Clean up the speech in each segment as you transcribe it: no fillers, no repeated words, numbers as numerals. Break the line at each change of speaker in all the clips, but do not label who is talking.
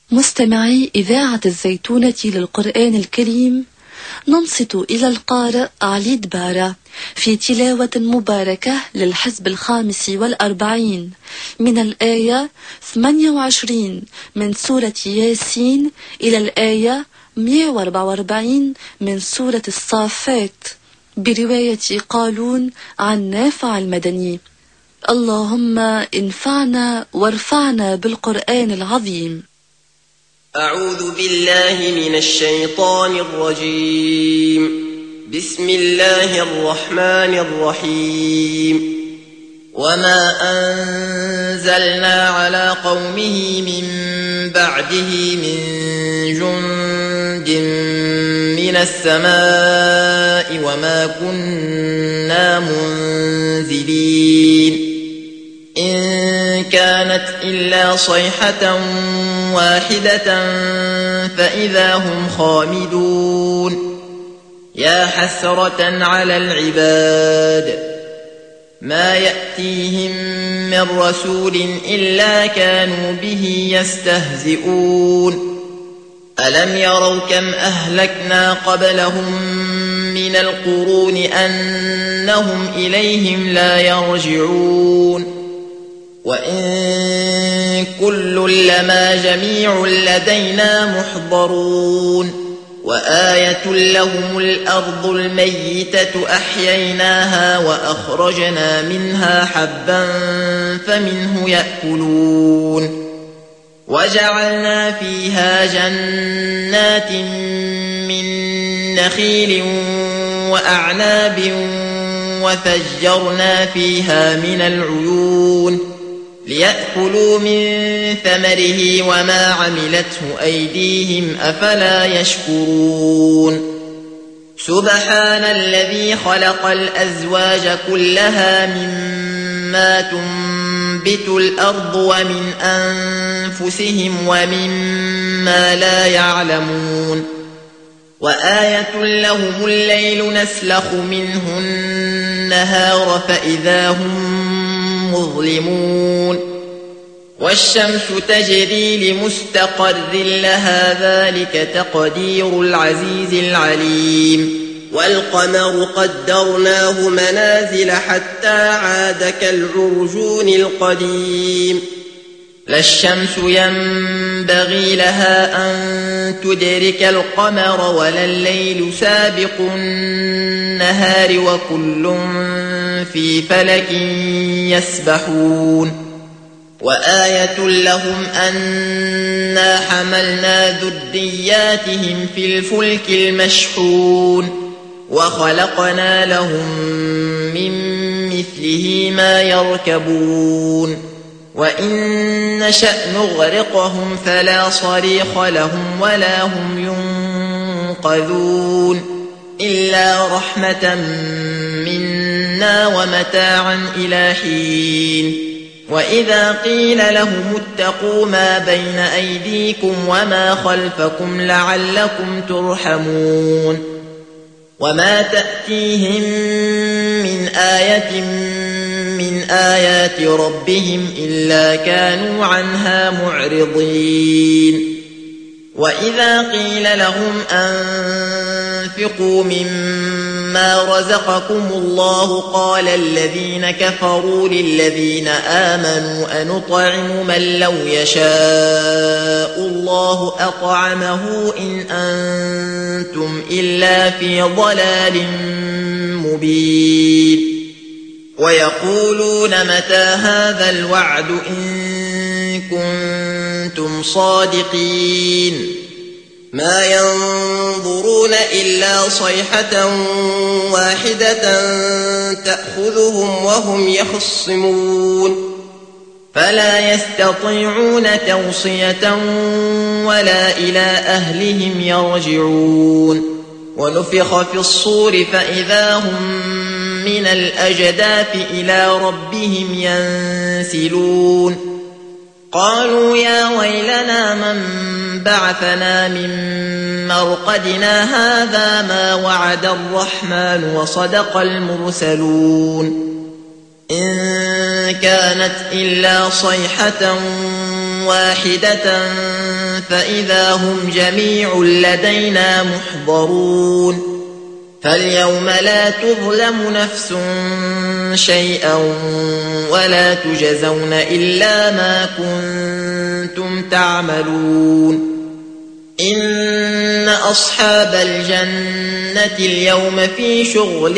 مستمعي إذاعة الزيتونة للقرآن الكريم، ننصت إلى القارئ علي دبارة في تلاوة مباركة للحزب 45 من الآية 28 من سورة ياسين إلى الآية 144 من سورة الصافات، برواية قالون عن نافع المدني. اللهم انفعنا وارفعنا بالقرآن العظيم.
أعوذ بالله من الشيطان الرجيم. بسم الله الرحمن الرحيم. وما أنزلنا على قومه من بعده من جند من السماء وما كنا منزلين إن كانت إلا صيحة واحدة فإذا هم خامدون. يا حسرة على العباد ما يأتيهم من رسول إلا كانوا به يستهزئون. ألم يروا كم أهلكنا قبلهم من القرون أنهم إليهم لا يرجعون. وإن كل لما جميع لدينا محضرون. وآية لهم الأرض الميتة أحييناها وأخرجنا منها حبا فمنه يأكلون. وجعلنا فيها جنات من نخيل وأعناب وفجرنا فيها من العيون ليأكلوا من ثمره وما عملته أيديهم أفلا يشكرون. سبحان الذي خلق الأزواج كلها مما تنبت الأرض ومن أنفسهم ومما لا يعلمون. وآية لهم الليل نسلخ منه النهار فإذا هم مظلمون. والشمس تجري لمستقر لها ذلك تقدير العزيز العليم. والقمر قدرناه منازل حتى عاد كالعرجون القديم. لا الشمس ينبغي لها أن تدرك القمر ولا الليل سابق النهار وكل في فلك يسبحون. وآية لهم أنا حملنا ذرياتهم في الفلك المشحون وخلقنا لهم من مثله ما يركبون. وإن نشأ نغرقهم فلا صريخ لهم ولا هم ينقذون إلا رحمة منا ومتاعا إلى حين. وإذا قيل لهم اتقوا ما بين أيديكم وما خلفكم لعلكم ترحمون. وما تأتيهم من آية من آيات ربهم إلا كانوا عنها معرضين. وإذا قيل لهم أنفقوا مما رزقكم الله قال الذين كفروا للذين آمنوا أنطعم من لو يشاء الله أطعمه إن أنتم إلا في ضلال مبين. ويقولون متى هذا الوعد إن كنتم صادقين. ما ينظرون إلا صيحة واحدة تأخذهم وهم يخصمون فلا يستطيعون توصية ولا إلى أهلهم يرجعون. ونفخ في الصور فإذا هم من الأجداث إلى ربهم ينسلون. قالوا يا ويلنا من بعثنا من مرقدنا هذا ما وعد الرحمن وصدق المرسلون. إن كانت إلا صيحة واحدة فإذا هم جميع لدينا محضرون فاليوم لا تظلم نفس شيئا ولا تجزون إلا ما كنتم تعملون إن أصحاب الجنة اليوم في شغل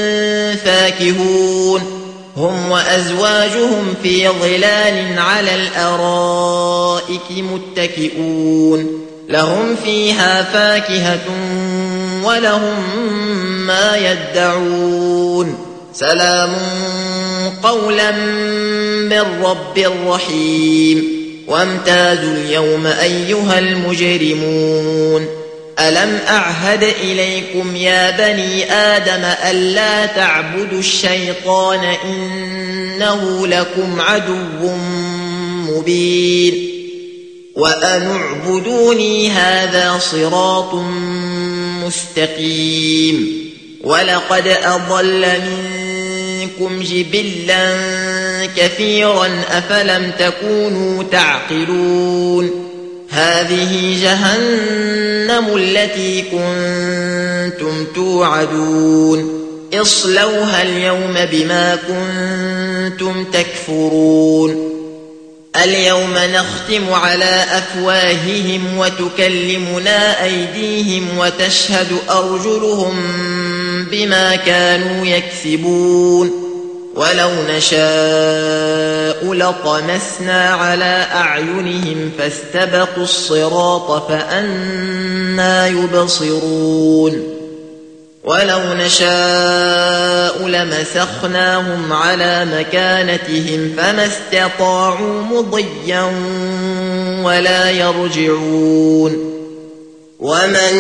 فاكهون هم وأزواجهم في ظلال على الأرائك متكئون لهم فيها فاكهة ولهم ما يدعون سلام قولا من رب رحيم وامتازوا اليوم أيها المجرمون ألم أعهد إليكم يا بني آدم ألا تعبدوا الشيطان إنه لكم عدو مبين وأن اعبدوني هذا صراط مستقيم ولقد أضل منكم جبلا كثيرا أفلم تكونوا تعقلون هذه جهنم التي كنتم توعدون اصلوها اليوم بما كنتم تكفرون اليوم نختم على أفواههم وتكلمنا أيديهم وتشهد أرجلهم بما كانوا يكسبون ولو نشاء لطمسنا على أعينهم فاستبقوا الصراط فأنى يبصرون ولو نشاء لمسخناهم على مكانتهم فما استطاعوا مضيا ولا يرجعون ومن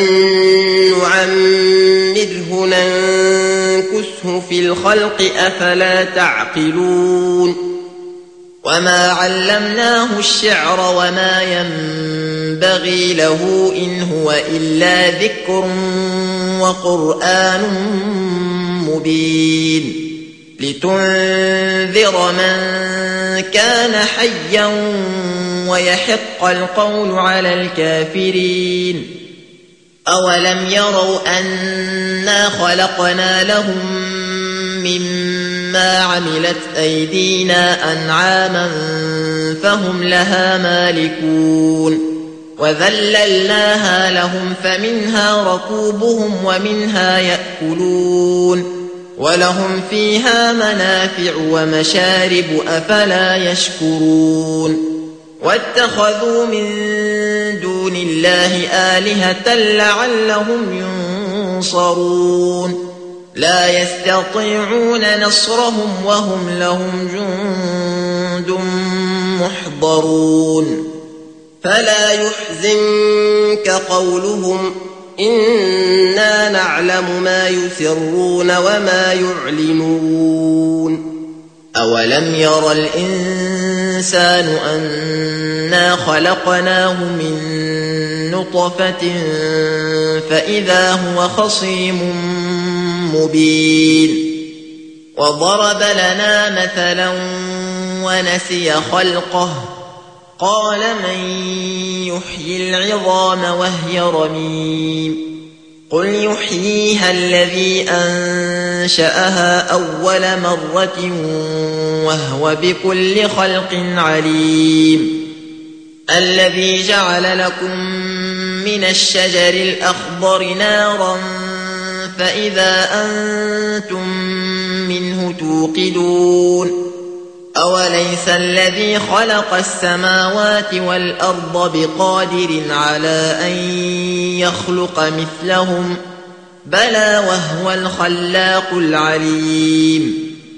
نعمره ننكسه في الخلق أفلا تعقلون وما علمناه الشعر وما ينبغي له إن هو إلا ذكر وقرآن مبين لتنذر من كان حيا ويحق القول على الكافرين أولم يروا أنا خلقنا لهم مما عملت أيدينا أنعاما فهم لها مالكون وذللناها لهم فمنها ركوبهم ومنها يأكلون ولهم فيها منافع ومشارب أفلا يشكرون واتخذوا من دون الله آلهة لعلهم ينصرون لا يستطيعون نصرهم وهم لهم جند محضرون فلا يحزنك قولهم إنا نعلم ما يسرون وما يعلنون أولم ير الإنسان أنا خلقناه من نطفة فإذا هو خصيم مبين وضرب لنا مثلا ونسي خلقه قال من يحيي العظام وهي رميم قل يحييها الذي أنشأها أول مرة وهو بكل خلق عليم الذي جعل لكم من الشجر الأخضر نارا فإذا أنتم منه توقدون أوليس الذي خلق السماوات والأرض بقادر على أن يخلق مثلهم بلى وهو الخلاق العليم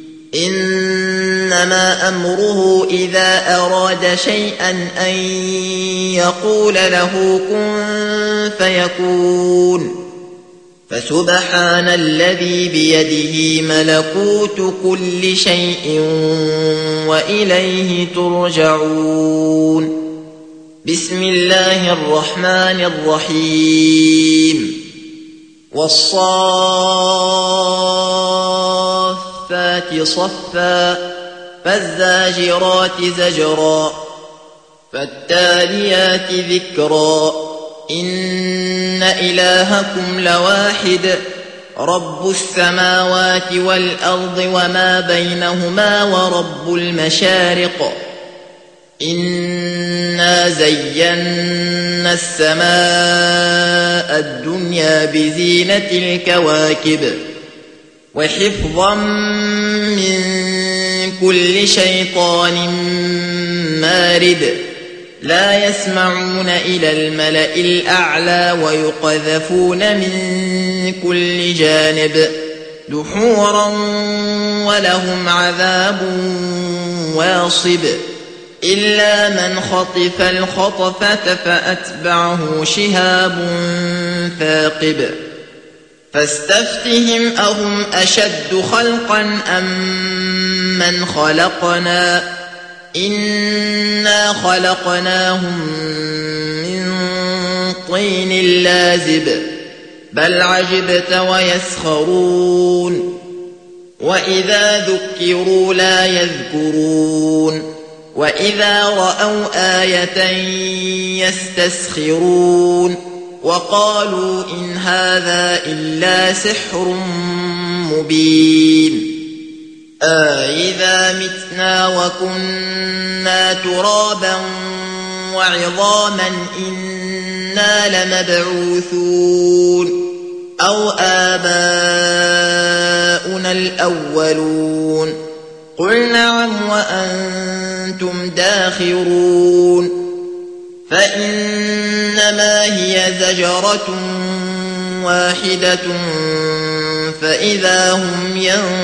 إنما أمره إذا أراد شيئا أن يقول له كن فيكون فسبحان الذي بيده ملكوت كل شيء وإليه ترجعون بسم الله الرحمن الرحيم والصافات صفا فالزاجرات زجرا فالتاليات ذكرا إن إلهكم لواحد رب السماوات والأرض وما بينهما ورب المشارق إنا زينا السماء الدنيا بزينة الكواكب وحفظا من كل شيطان مارد لا يسمعون إلى الملأ الأعلى ويقذفون من كل جانب دحورا ولهم عذاب واصب إلا من خطف الخطفة فأتبعه شهاب ثاقب فاستفتهم أهم أشد خلقا أم من خلقنا إنا خلقناهم من طين لازب بل عجبت ويسخرون وإذا ذكروا لا يذكرون وإذا رأوا آية يستسخرون وقالوا إن هذا إلا سحر مبين أإذا متنا وكنا ترابا وعظاما إنا لمبعوثون أو آباؤنا الأولون قل نعم وأنتم داخرون فإنما هي زجرة واحدة فإذا هم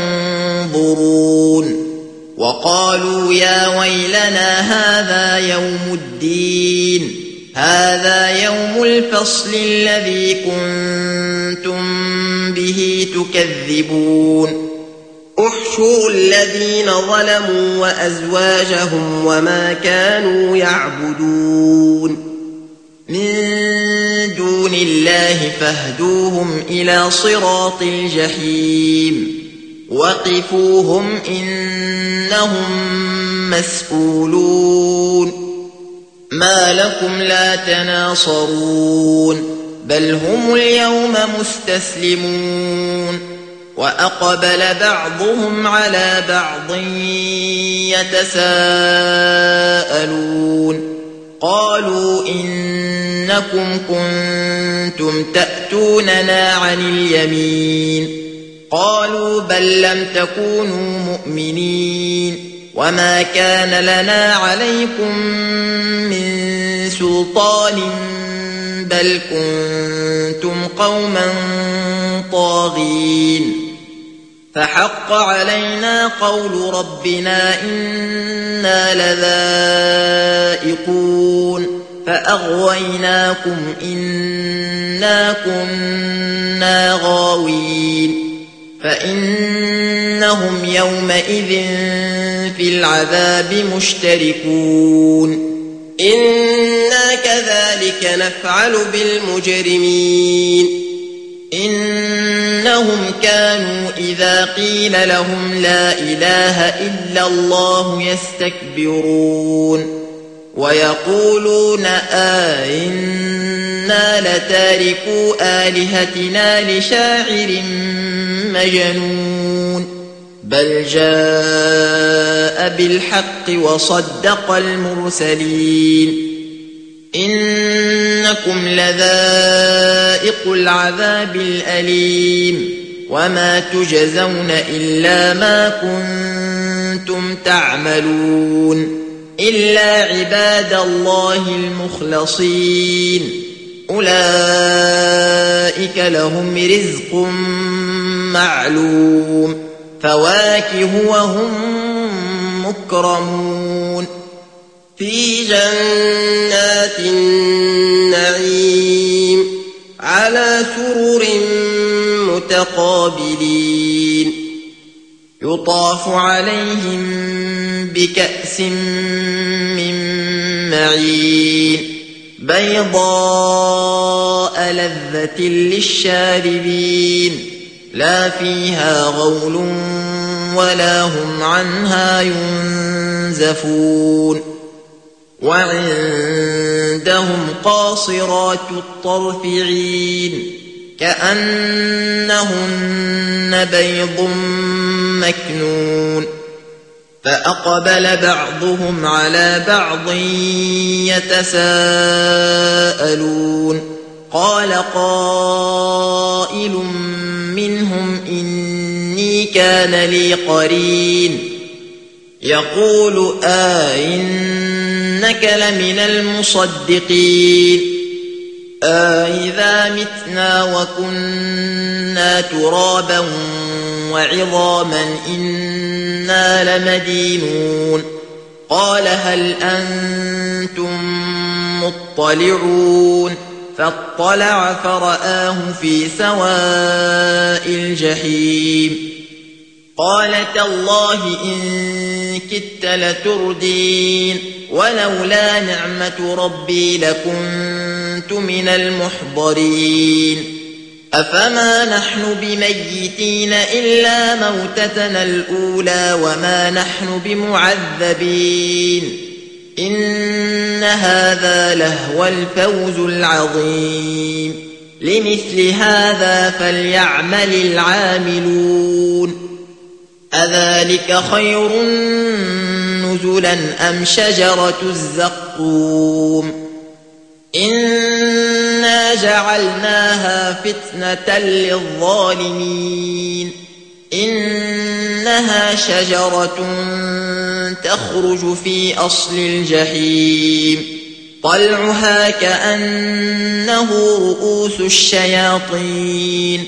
ينظرون وقالوا يا ويلنا هذا يوم الدين هذا يوم الفصل الذي كنتم به تكذبون احشروا الذين ظلموا وأزواجهم وما كانوا يعبدون من دون الله فاهدوهم إلى صراط الجحيم وقفوهم إنهم مسؤولون ما لكم لا تناصرون بل هم اليوم مستسلمون وأقبل بعضهم على بعض يتساءلون قالوا إنكم كنتم تأتوننا عن اليمين قالوا بل لم تكونوا مؤمنين وما كان لنا عليكم من سلطان بل كنتم قوما طاغين فحق علينا قول ربنا إنا لذائقون فأغويناكم إنا كنا غاوين فإنهم يومئذ في العذاب مشتركون إنا كذلك نفعل بالمجرمين إنهم كانوا إذا قيل لهم لا إله إلا الله يستكبرون ويقولون إنا لتاركو آلهتنا لشاعر مجنون بل جاء بالحق وصدق المرسلين إنكم لذائق العذاب الأليم وما تجزون إلا ما كنتم تعملون إلا عباد الله المخلصين أولئك لهم رزق معلوم فواكه وهم مكرمون في جنات النعيم على سرر متقابلين يطاف عليهم بكأس من معين بيضاء لذة للشاربين لا فيها غول ولا هم عنها ينزفون وعندهم قاصرات الطرف عين كأنهن بيض مكنون فأقبل بعضهم على بعض يتساءلون قال قائل منهم إني كان لي قرين يقول إنك لمن المصدقين إذا متنا وكنا ترابا وعظاما إنا لمدينون قال هل أنتم مطلعون فاطلع فرآه في سواء الجحيم قال تالله إن كدت لتردين ولولا نعمة ربي لكنت من المحضرين أفما نحن بميتين إلا موتتنا الأولى وما نحن بمعذبين إن هذا لهو الفوز العظيم لمثل هذا فليعمل العاملون أذلك خير نزلا أم شجرة الزقوم إنا جعلناها فتنة للظالمين إنها شجرة تخرج في أصل الجحيم طلعها كأنه رؤوس الشياطين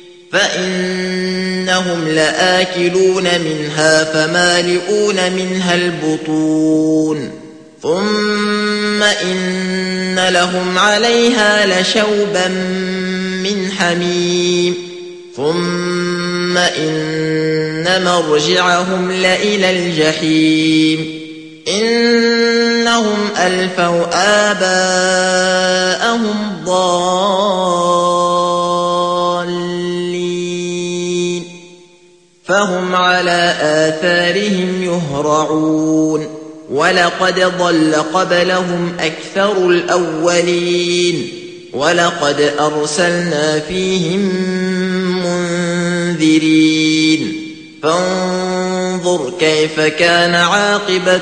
فإنهم لآكلون منها فمالئون منها البطون ثم إن لهم عليها لشوبا من حميم ثم إن مرجعهم لإلى الجحيم إنهم ألفوا آباءهم ضالين فهم على آثارهم يهرعون ولقد ضل قبلهم أكثر الأولين ولقد أرسلنا فيهم منذرين فانظر كيف كان عاقبة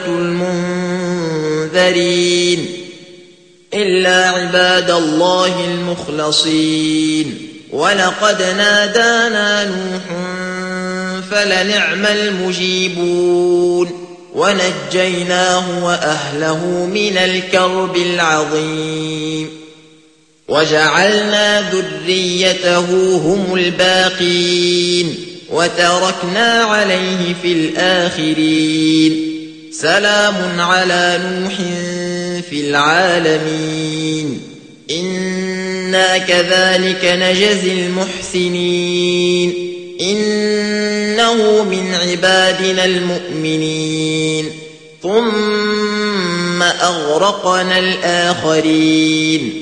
المنذرين إلا عباد الله المخلصين ولقد نادانا نوح فلنعم المجيبون ونجيناه وأهله من الكرب العظيم وجعلنا ذريته هم الباقين وتركنا عليه في الآخرين سلام على نوح في العالمين إنا كذلك نجزي المحسنين إنه من عبادنا المؤمنين ثم أغرقنا الآخرين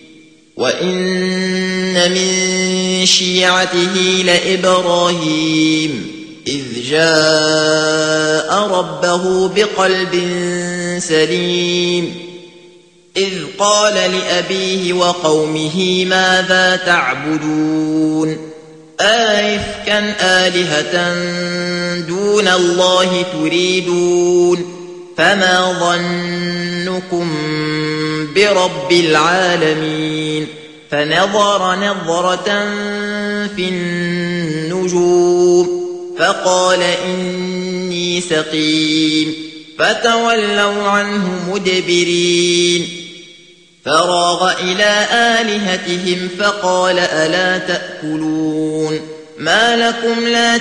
وإن من شيعته لإبراهيم إذ جاء ربه بقلب سليم إذ قال لأبيه وقومه ماذا تعبدون أئفكا آلهة دون الله تريدون فما ظنكم برب العالمين فنظر نظرة في النجوم فقال إني سقيم فتولوا عنه مدبرين فراغ إلى آلهتهم فقال ألا تأكلون ما لكم لا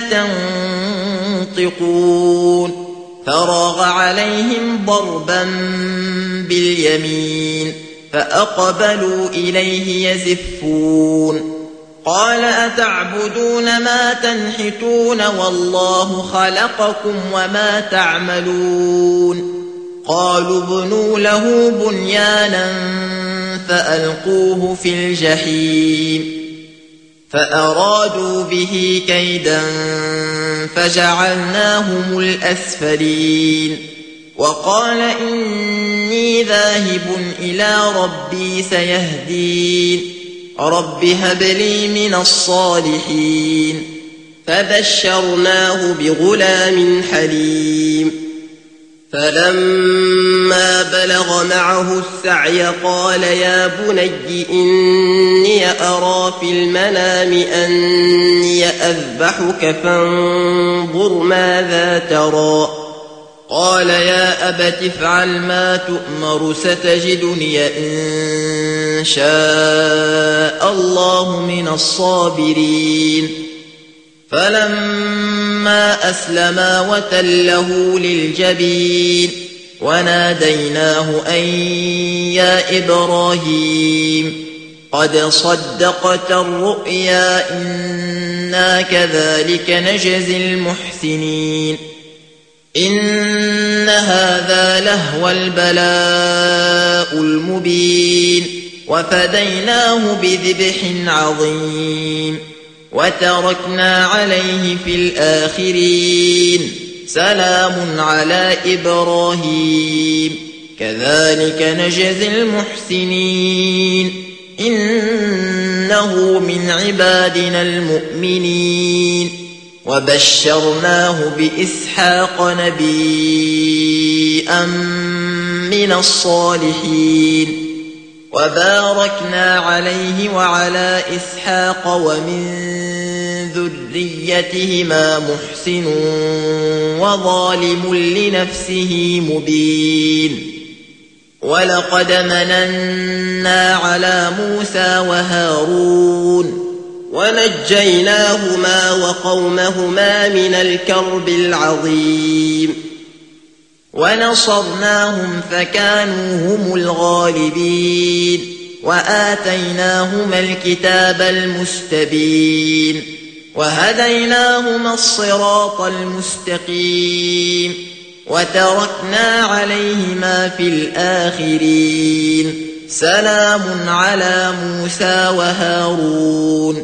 تنطقون فراغ عليهم ضربا باليمين فأقبلوا إليه يزفون قال أتعبدون ما تنحتون والله خلقكم وما تعملون قالوا ابنوا له بنيانا فألقوه في الجحيم فأرادوا به كيدا فجعلناهم الأسفلين وقال إني ذاهب إلى ربي سيهدين رب هب لي من الصالحين
فبشرناه بغلام حليم فلما بلغ معه السعي قال يا بني إني أرى في المنام أني أذبحك فانظر ماذا ترى قال يا أبت افعل ما تؤمر ستجدني إن شاء الله من الصابرين فلما أسلما وتله للجبين وناديناه أن يا إبراهيم قد صدقت الرؤيا إنا كذلك نجزي المحسنين إن هذا لهو البلاء المبين وفديناه بذبح عظيم وتركنا عليه في الآخرين سلام على إبراهيم كذلك نجزي المحسنين إنه من عبادنا المؤمنين وبشرناه بإسحاق نبيا من الصالحين وباركنا عليه وعلى إسحاق ومن ذريتهما محسن وظالم لنفسه مبين ولقد مننا على موسى وهارون ونجيناهما وقومهما من الكرب العظيم ونصرناهم فكانوا هم الغالبين وآتيناهما الكتاب المستبين وهديناهما الصراط المستقيم وتركنا عليهما في الآخرين سلام على موسى وهارون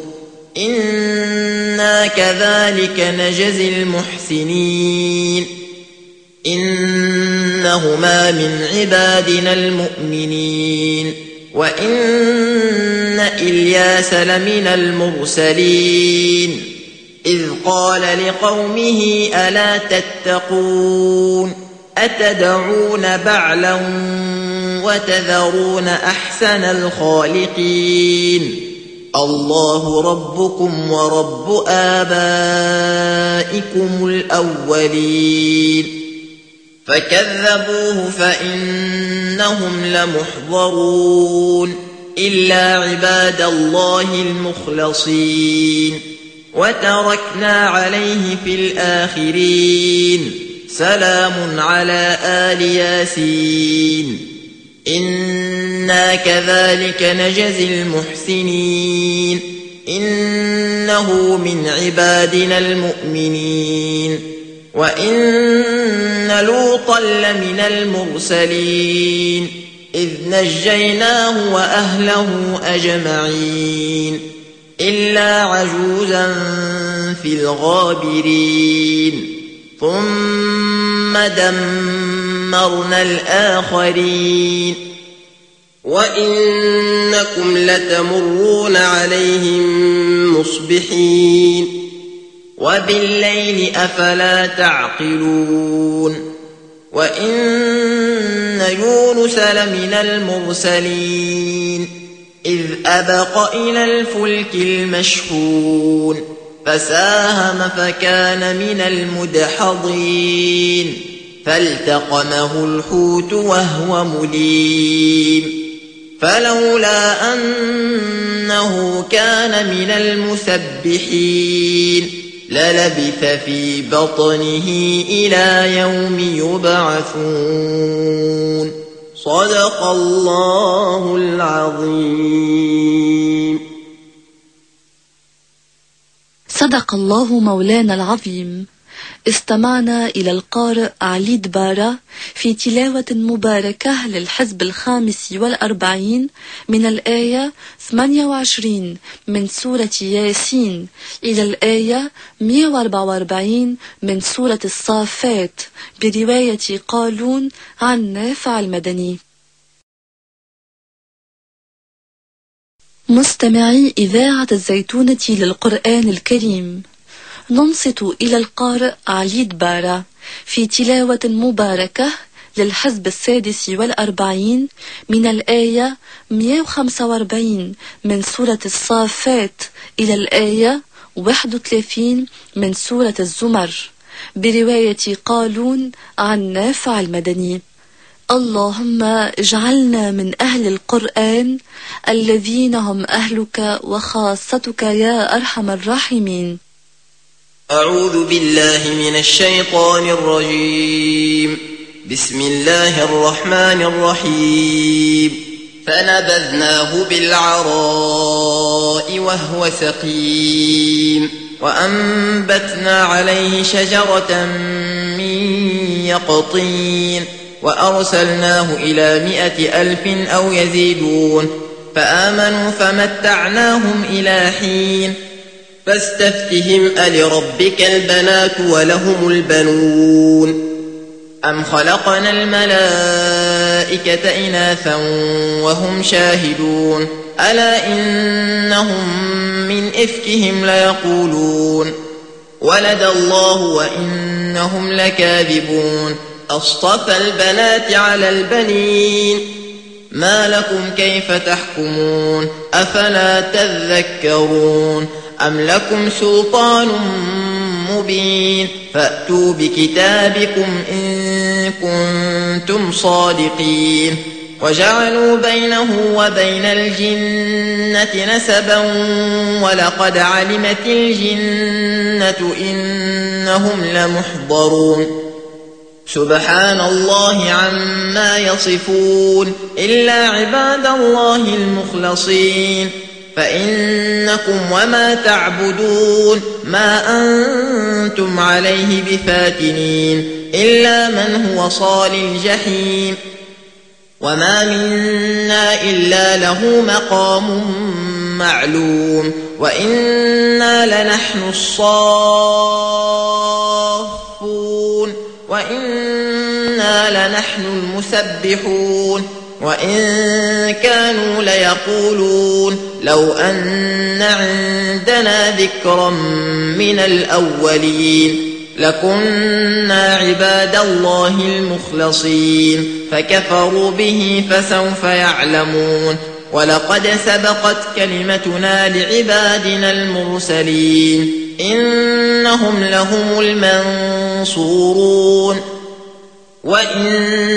إنا كذلك نجزي المحسنين إنهما من عبادنا المؤمنين وإن إلياس لمن المرسلين إذ قال لقومه ألا تتقون أتدعون بعلا وتذرون أحسن الخالقين الله ربكم ورب آبائكم الأولين فكذبوه فإنهم لمحضرون إلا عباد الله المخلصين وتركنا عليه في الآخرين سلام على آل ياسين إنا كذلك نجزي المحسنين إنه من عبادنا المؤمنين وإن لوطا لمن المرسلين إذ نجيناه وأهله أجمعين إلا عجوزا في الغابرين ثم دمرنا الآخرين وإنكم لتمرون عليهم مصبحين وبالليل أفلا تعقلون وإن يونس لمن المرسلين إذ أبق إلى الفلك المشحون فساهم فكان من المدحضين فالتقمه الحوت وهو مليم فلولا أنه كان من المسبحين للبث في بطنه إلى يوم يبعثون صدق الله العظيم.
صدق الله مولانا العظيم. استمعنا إلى القارئ علي دبارة في تلاوة مباركة للحزب 45 من الآية 28 من سورة ياسين إلى الآية 144 من سورة الصافات برواية قالون عن نافع المدني. مستمعي إذاعة الزيتونة للقرآن الكريم، ننصت إلى القارئ علي دبارة في تلاوة مباركة للحزب 46 من الآية 145 من سورة الصافات إلى الآية 31 من سورة الزمر برواية قالون عن نافع المدني. اللهم اجعلنا من أهل القرآن الذين هم أهلك وخاصتك يا أرحم الراحمين.
أعوذ بالله من الشيطان الرجيم. بسم الله الرحمن الرحيم. فنبذناه بالعراء وهو سقيم وأنبتنا عليه شجرة من يقطين وأرسلناه إلى 100,000 أو يزيدون فآمنوا فمتعناهم إلى حين. فاستفتهم ألربك البنات ولهم البنون أم خلقنا الملائكة إناثا وهم شاهدون ألا إنهم من إفكهم ليقولون ولد الله وإنهم لكاذبون أصطفى البنات على البنين ما لكم كيف تحكمون أفلا تذكرون أم لكم سلطان مبين فأتوا بكتابكم إن كنتم صادقين. وجعلوا بينه وبين الجنة نسبا ولقد علمت الجنة إنهم لمحضرون سبحان الله عما يصفون إلا عباد الله المخلصين فإنكم وما تعبدون ما أنتم عليه بفاتنين إلا من هو صال الجحيم وما منا إلا له مقام معلوم وإنا لنحن الصافون وإنا لنحن المسبحون وإن كانوا ليقولون لو أن عندنا ذكرا من الأولين لكنا عباد الله المخلصين فكفروا به فسوف يعلمون ولقد سبقت كلمتنا لعبادنا المرسلين إنهم لهم المنصورون وإن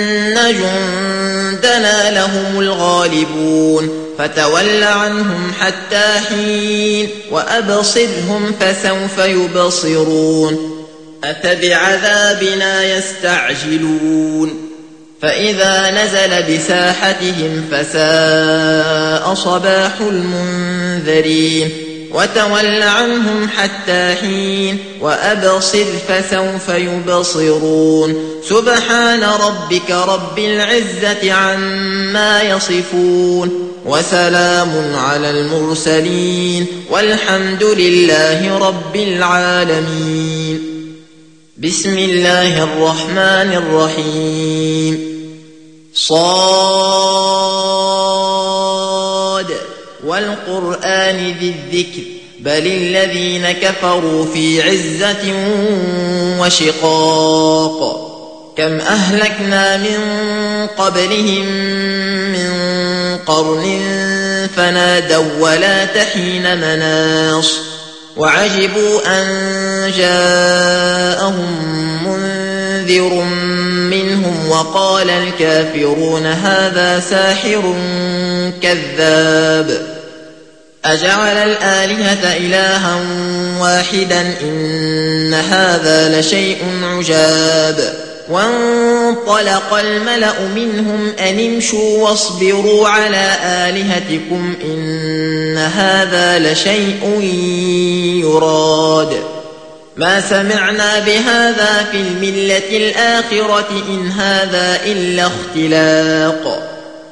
جندنا لهم الغالبون فتول عنهم حتى حين وأبصرهم فسوف يبصرون أفبعذابنا يستعجلون فإذا نزل بساحتهم فساء صباح المنذرين وتول عنهم حتى حين وأبصر فسوف يبصرون سبحان ربك رب العزة عما يصفون وسلام على المرسلين والحمد لله رب العالمين. بسم الله الرحمن الرحيم. صاد والقرآن ذي الذكر بل الذين كفروا في عزة وشقاق كم أهلكنا من قبلهم من قرن فنادوا ولا تحين مناص وعجبوا أن جاءهم منذر منهم وقال الكافرون هذا ساحر كذاب أجعل الآلهة إلها واحدا إن هذا لشيء عجاب وانطلق الملأ منهم أن امشوا واصبروا على آلهتكم إن هذا لشيء يراد
ما سمعنا بهذا في الملة الآخرة إن هذا إلا اختلاق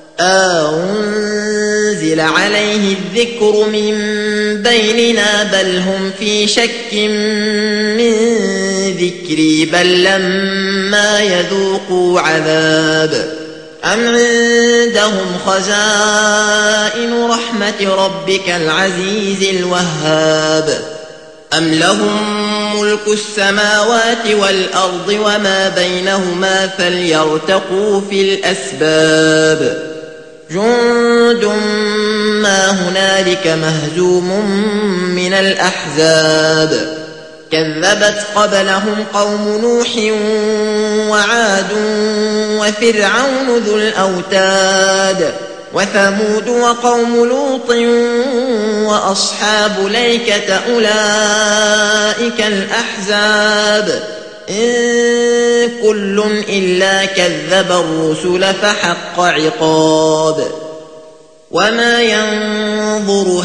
أنزل عليه الذكر من بيننا بل هم في شك من ذكري بل لما يذوقوا عذاب أم عندهم خزائن رحمة ربك العزيز الوهاب أم لهم ملك السماوات والأرض وما بينهما فليرتقوا في الأسباب جند ما هنالك مهزوم من الأحزاب كذبت قبلهم قوم نوح وعاد وفرعون ذو الأوتاد وثمود وقوم لوط وأصحاب الأيكة أولئك الأحزاب إن كل إلا كذب الرسل فحق عقاب وما ينظر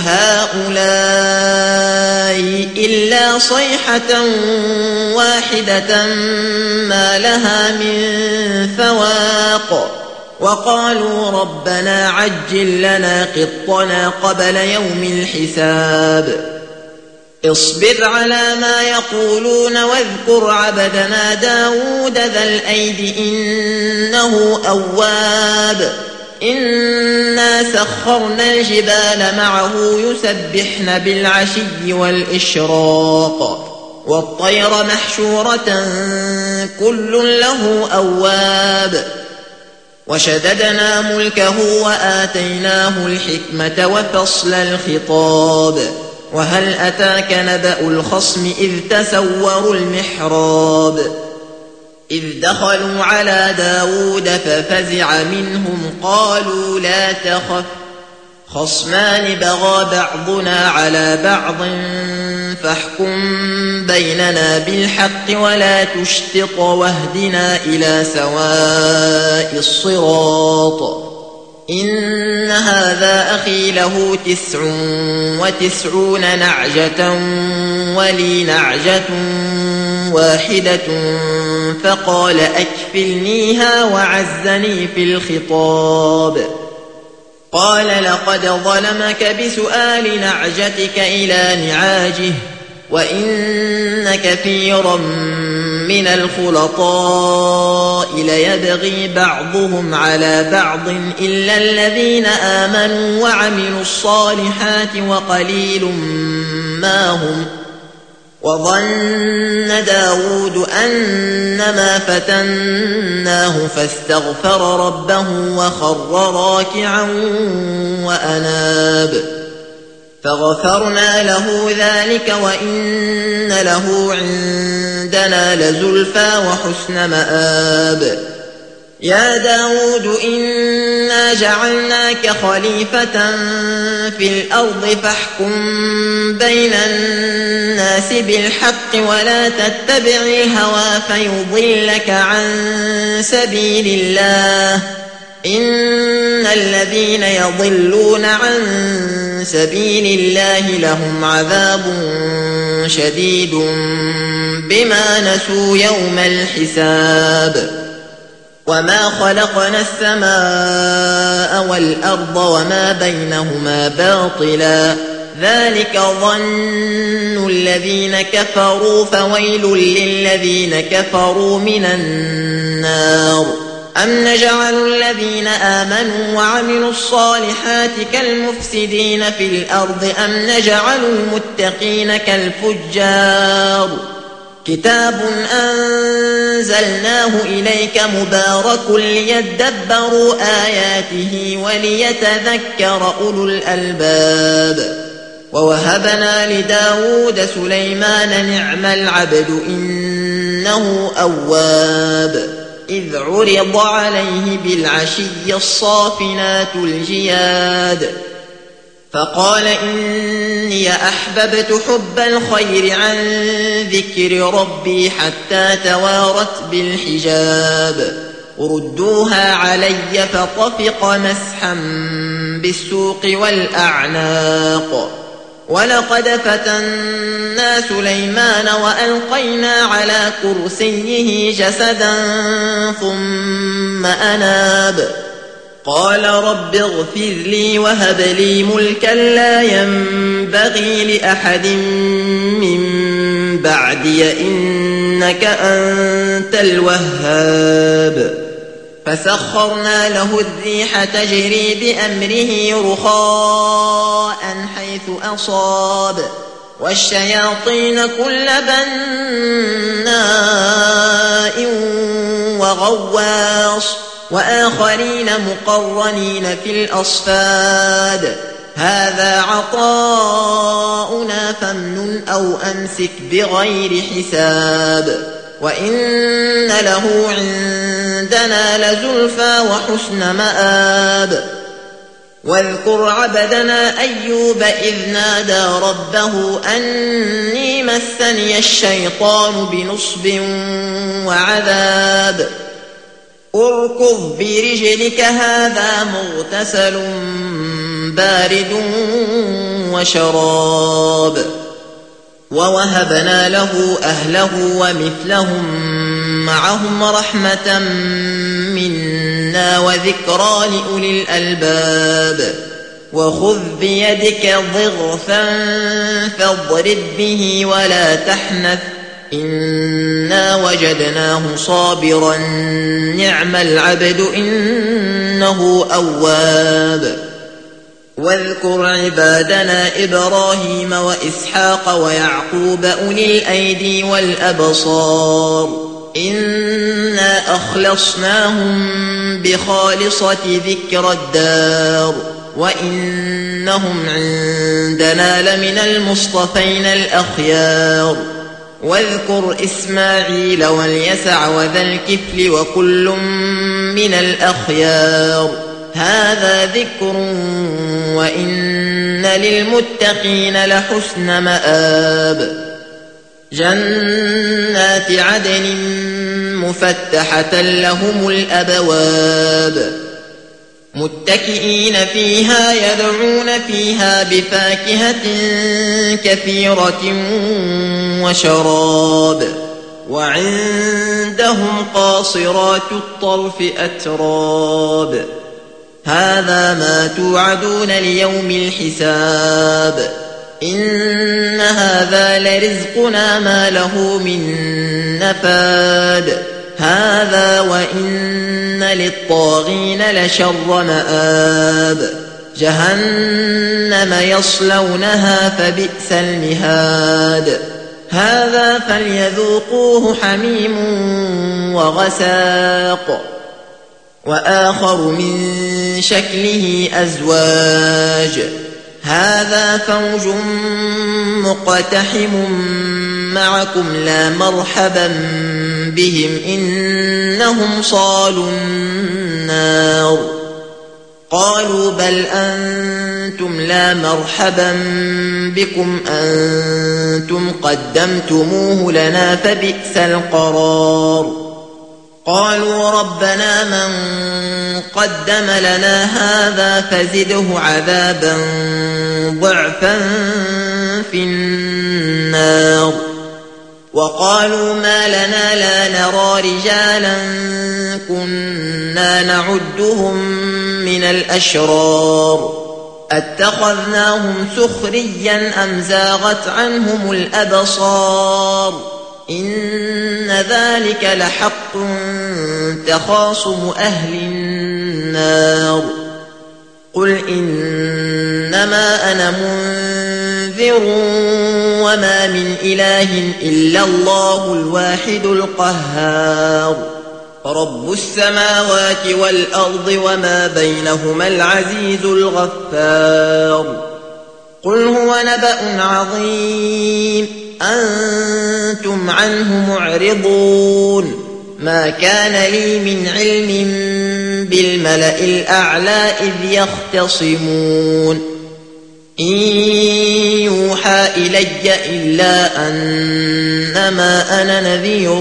هؤلاء إلا صيحة واحدة ما لها من فواق وقالوا ربنا عجل لنا قطنا قبل يوم الحساب اصبر على ما يقولون واذكر عبدنا داود ذا الأيد إنه أواب إنا سخرنا الجبال معه يسبحن بالعشي والإشراق والطير محشورة كل له أواب وشددنا ملكه وآتيناه الحكمة وفصل الخطاب وهل أتاك نبأ الخصم إذ تسوروا المحراب إذ دخلوا على داود ففزع منهم قالوا لا تخف خصمان بغى بعضنا على بعض فاحكم بيننا بالحق ولا تشطط واهدنا إلى سواء الصراط إن هذا أخي له 99 نعجة ولي نعجة واحدة فقال أكفلنيها وعزني في الخطاب قال لقد ظلمك بسؤال نعجتك إلى نعاجه وإن كثيرا من الخلطاء ليبغي بعضهم على بعض إلا الذين آمنوا وعملوا الصالحات وقليل ما هم وظن داود أنما فتناه فاستغفر ربه وخر راكعا وأناب فغفرنا له ذلك وإن له عندنا لزلفى وحسن مآب يا داود إنا جعلناك خليفة في الأرض فاحكم بين الناس بالحق ولا تتبع الهوى فيضلك عن سبيل الله إن الذين يضلون عن سبيل الله لهم عذاب شديد بما نسوا يوم الحساب وما خلقنا السماء والأرض وما بينهما باطلا ذلك ظن الذين كفروا فويل للذين كفروا من النار أم نجعل الذين آمنوا وعملوا الصالحات كالمفسدين في الأرض أم نجعل المتقين كالفجار كتاب أنزلناه إليك مبارك ليدبروا آياته وليتذكر أولو الألباب ووهبنا لداود سليمان نعم العبد إنه أواب إذ عرض عليه بالعشي الصافنات الجياد فقال إني أحببت حب الخير عن ذكر ربي حتى توارت بالحجاب ردوها علي فطفق مسحا بالسوق والأعناق ولقد فتنا سليمان وألقينا على كرسيه جسدا ثم أناب قال رب اغفر لي وهب لي ملكا لا ينبغي لأحد من بعدي إنك أنت الوهاب فسخرنا له الريح تجري بأمره رخاء حيث أصاب والشياطين كل بناء وغواص وآخرين مقرنين في الأصفاد هذا عطاؤنا فامنن أو أمسك بغير حساب وإن له عندنا لزلفى وحسن مآب واذكر عبدنا أيوب إذ نادى ربه أني مسني الشيطان بنصب وعذاب اركض برجلك هذا مغتسل بارد وشراب ووهبنا له أهله ومثلهم معهم رحمة منا وذكرى لأولي الألباب وخذ بيدك ضغثا فاضرب به ولا تحنث إنا وجدناه صابرا نعم العبد إنه أواب واذكر عبادنا إبراهيم وإسحاق ويعقوب أولي الأيدي والأبصار إنا أخلصناهم بخالصة ذكر الدار وإنهم عندنا لمن المصطفين الأخيار واذكر إسماعيل واليسع وذا الكفل وكل من الأخيار هذا ذكر وإن للمتقين لحسن مآب جنات عدن مفتحة لهم الأبواب متكئين فيها يدعون فيها بفاكهة كثيرة وشراب وعندهم قاصرات الطرف أتراب هذا ما توعدون ليوم الحساب إن هذا لرزقنا ما له من نفاد هذا وإن للطاغين لشر مآب جهنم يصلونها فبئس المهاد هذا فليذوقوه حميم وغساق وآخر من شكله أزواج هذا فوج مقتحم معكم لا مرحبا بهم إنهم صالوا النار قالوا بل أنتم لا مرحبا بكم أنتم قدمتموه لنا فبئس القرار قالوا ربنا من قدم لنا هذا فزده عذابا ضعفا في النار وقالوا ما لنا لا نرى رجالا كنا نعدهم من الأشرار أتخذناهم سخريا أم زاغت عنهم الأبصار إن ذلك لحق تخاصم أهل النار قل إنما أنا منذر وما من إله إلا الله الواحد القهار رب السماوات والأرض وما بينهما العزيز الغفار قل هو نبأ عظيم أنتم عنه معرضون ما كان لي من علم بالملأ الأعلى إذ يختصمون إن يوحى إلي إلا أنما أنا نذير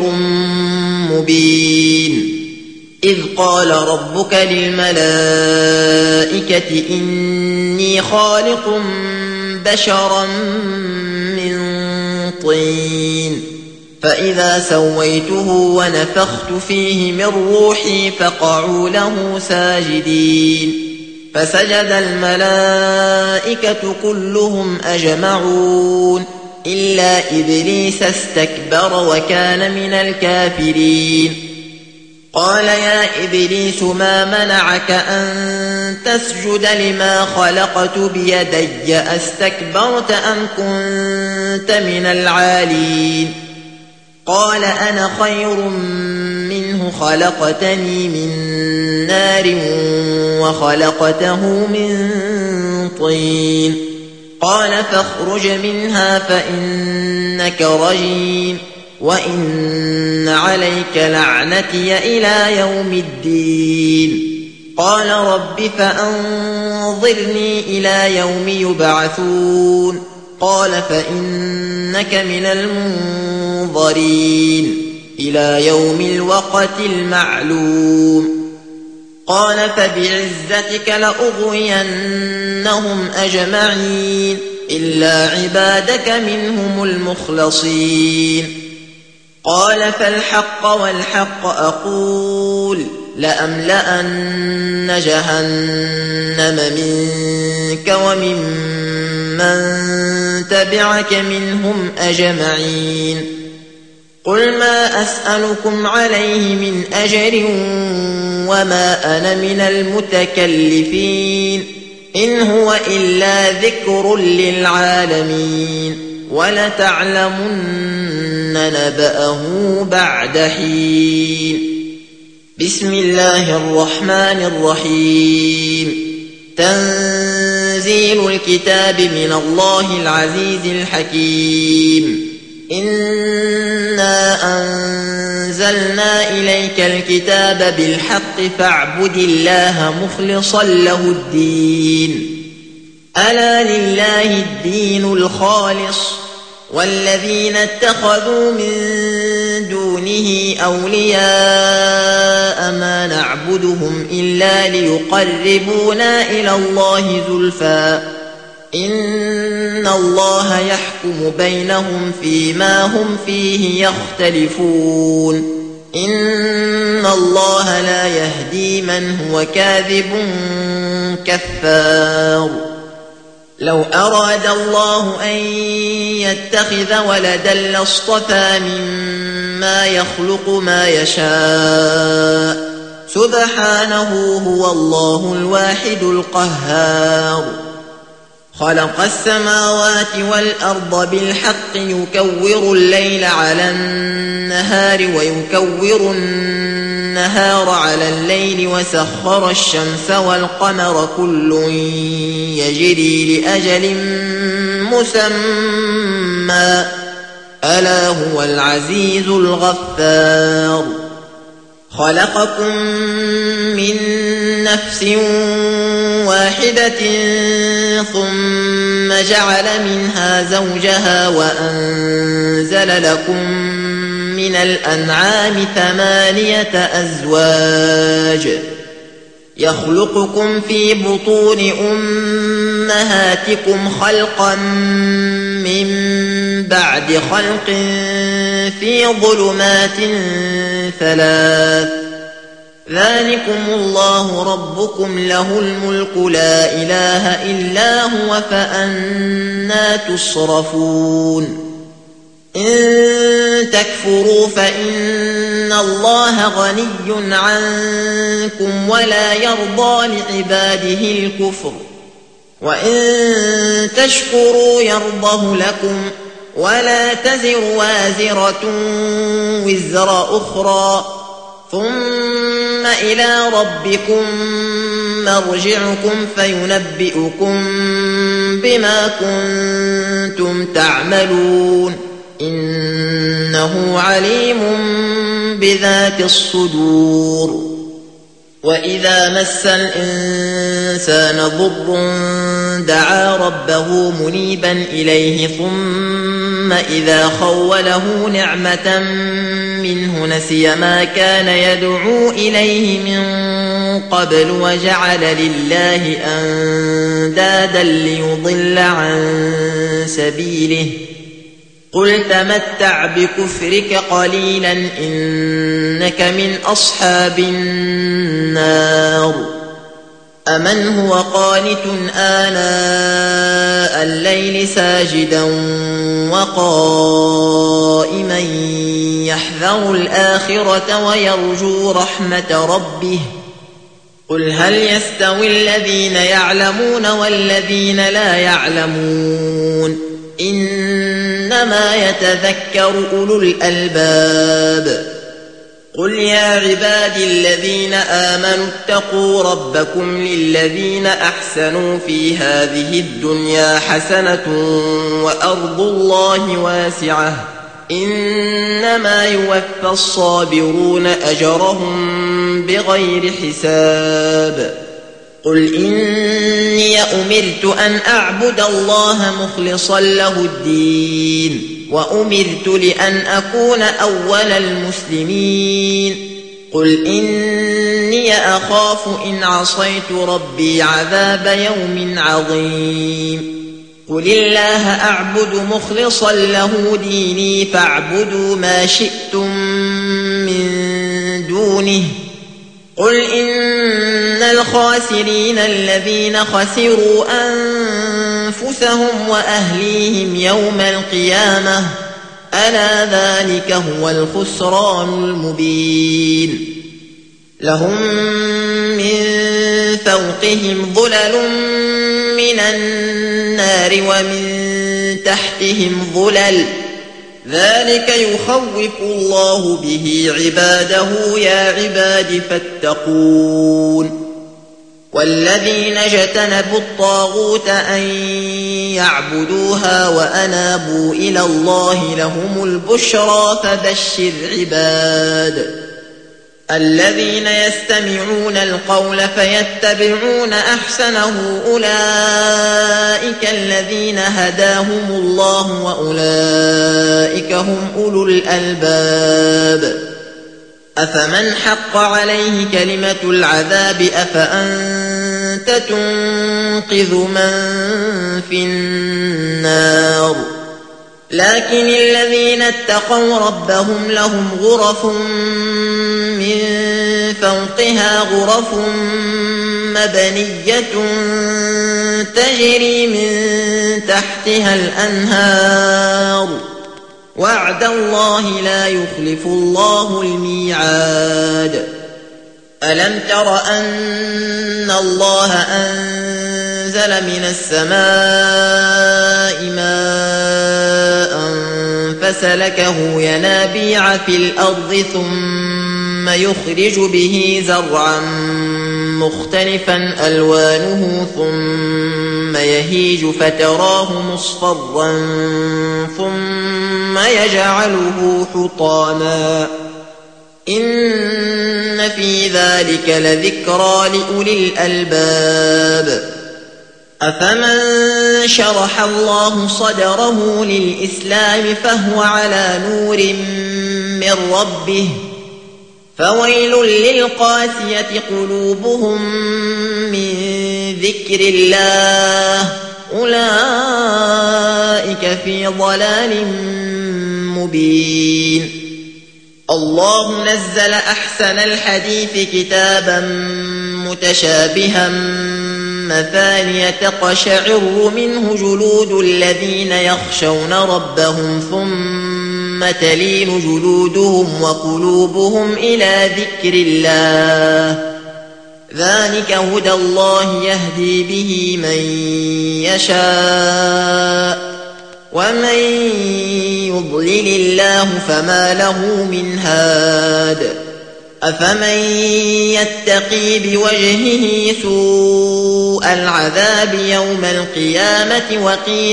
مبين إذ قال ربك للملائكة إني خالق بشرا من طين فإذا سويته ونفخت فيه من روحي فقعوا له ساجدين فسجد الملائكة كلهم أجمعون إلا إبليس استكبر وكان من الكافرين قال يا إبليس ما منعك أن تسجد لما خلقت بيدي أستكبرت أم كنت من العالين قال أنا خير منه خلقتني من نار وخلقته من طين قال فاخرج منها فإنك رجيم وإن عليك لعنتي إلى يوم الدين قال رب فأنظرني إلى يوم يبعثون قال فإنك من المنظرين إلى يوم الوقت المعلوم قال فبعزتك لأغوينهم أجمعين إلا عبادك منهم المخلصين قال فالحق والحق أقول لأملأن جهنم منك وممن تبعك منهم أجمعين قل ما أسألكم عليه من أجر وما أنا من المتكلفين إن هو إلا ذكر للعالمين ولتعلمن نبأه بعد حين بسم الله الرحمن الرحيم تنزيل الكتاب من الله العزيز الحكيم إنا أنزلنا إليك الكتاب بالحق فاعبد الله مخلصا له الدين ألا لله الدين الخالص والذين اتخذوا من دونه أولياء ما نعبدهم إلا ليقربونا إلى الله زلفى إن الله يحكم بينهم فيما هم فيه يختلفون إن الله لا يهدي من هو كاذب كفار لو أراد الله أن يتخذ ولدا لاصطفى مما يخلق ما يشاء سبحانه هو الله الواحد القهار خلق السماوات والأرض بالحق يكور الليل على النهار ويكور النهار على الليل وسخر الشمس والقمر كل يجري لأجل مسمى ألا هو العزيز الغفار خلقكم من نفس واحدة ثم جعل منها زوجها وأنزل لكم من الأنعام 8 أزواج يخلقكم في بطون أمهاتكم خلقا من بعد خلق في ظلمات 3 ذلكم الله ربكم له الملك لا إله إلا هو فأنى تصرفون إن تكفروا فإن الله غني عنكم ولا يرضى لعباده الكفر وإن تشكروا يرضه لكم ولا تزر وازرة وزر أخرى ثم إلى ربكم مرجعكم فينبئكم بما كنتم تعملون إنه عليم بذات الصدور وإذا مس الإنسان الإنسان ضر دعا ربه منيبا إليه ثم إذا خوله نعمة منه نسي ما كان يدعو إليه من قبل وجعل لله أندادا ليضل عن سبيله قل تمتع بكفرك قليلا إنك من أصحاب النار أمن هو قانت آناء الليل ساجدا وقائما يحذر الآخرة ويرجو رحمة ربه قل هل يستوي الذين يعلمون والذين لا يعلمون إنما يتذكر أولو الألباب قل يا عبادي الذين آمنوا اتقوا ربكم للذين أحسنوا في هذه الدنيا حسنة وأرض الله واسعة إنما يوفى الصابرون أجرهم بغير حساب قل إني أمرت أن أعبد الله مخلصا له الدين وأمرت لأن أكون أول المسلمين قل إني أخاف إن عصيت ربي عذاب يوم عظيم قل الله أعبد مخلصا له ديني فاعبدوا ما شئتم من دونه قل إن الخاسرين الذين خسروا أنفسهم وأهليهم يوم القيامة ألا ذلك هو الخسران المبين لهم من فوقهم ظلل من النار ومن تحتهم ظلل ذلك يخوف الله به عباده يا عباد فاتقون والذين اجتنبوا الطاغوت أن يعبدوها وأنابوا إلى الله لهم البشرى فبشر عباد الذين يستمعون القول فيتبعون أحسنه أولئك الذين هداهم الله وأولئك هم أولو الألباب أفمن حق عليه كلمة العذاب أفأنت تنقذ من في النار لكن الذين اتقوا ربهم لهم غرف من فوقها غرف مبنية تجري من تحتها الأنهار وعد الله لا يخلف الله الميعاد ألم تر أن الله أنزل من السماء ماء فسلكه ينابيع في الأرض ثم يخرج به زرعا مختلفا ألوانه ثم يهيج فتراه مصفرا ثم يجعله حطاما إن في ذلك لذكرى لأولي الألباب أفمن شرح الله صدره للإسلام فهو على نور من ربه فويل للقاسية قلوبهم من ذكر الله أولئك في ضلال مبين الله نزل أحسن الحديث كتابا متشابها مثانية تقشعر منه جلود الذين يخشون ربهم ثم تلين جلودهم وقلوبهم إلى ذكر الله ذلك هدى الله يهدي به من يشاء ومن يضلل الله فما له من هاد أفمن يتقي بوجهه سوء العذاب يوم القيامة وقيل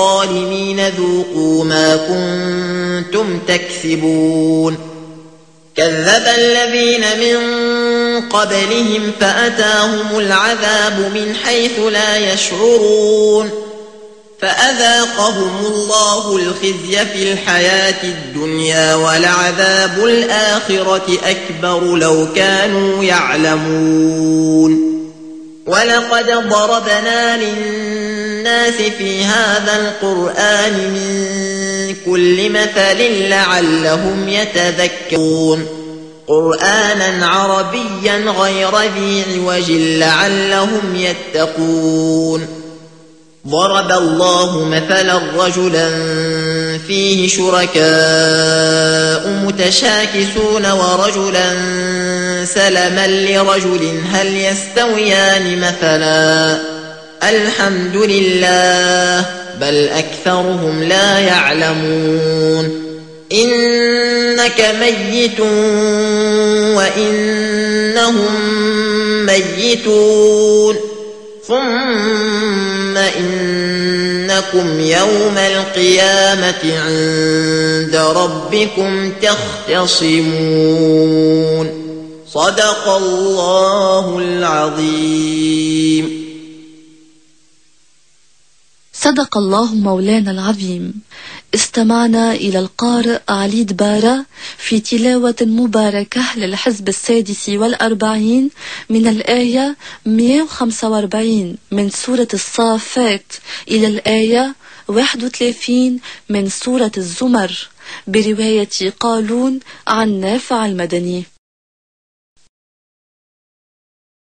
للظالمين ذوقوا ما كنتم تكسبون كذب الذين من قبلهم فأتاهم العذاب من حيث لا يشعرون فأذاقهم الله الخزي في الحياة الدنيا ولعذاب الآخرة أكبر لو كانوا يعلمون ولقد ضربنا للناس في هذا القرآن من كل مثل لعلهم يتذكرون قرآنا عربيا غير ذي عوج لعلهم يتقون ضرب الله مثلا رجلا فيه شركاء متشاكسون ورجلا سلما لرجل هل يستويان مثلا الحمد لله بل أكثرهم لا يعلمون إنك ميت وإنهم ميتون ثم إنكم يوم القيامة عند ربكم تختصمون صدق الله العظيم.
صدق الله مولانا العظيم. استمعنا إلى القارئ علي دبارة في تلاوة مباركة للحزب 46 من الآية 145 من سورة الصافات إلى الآية 31 من سورة الزمر برواية قالون عن نافع المدني.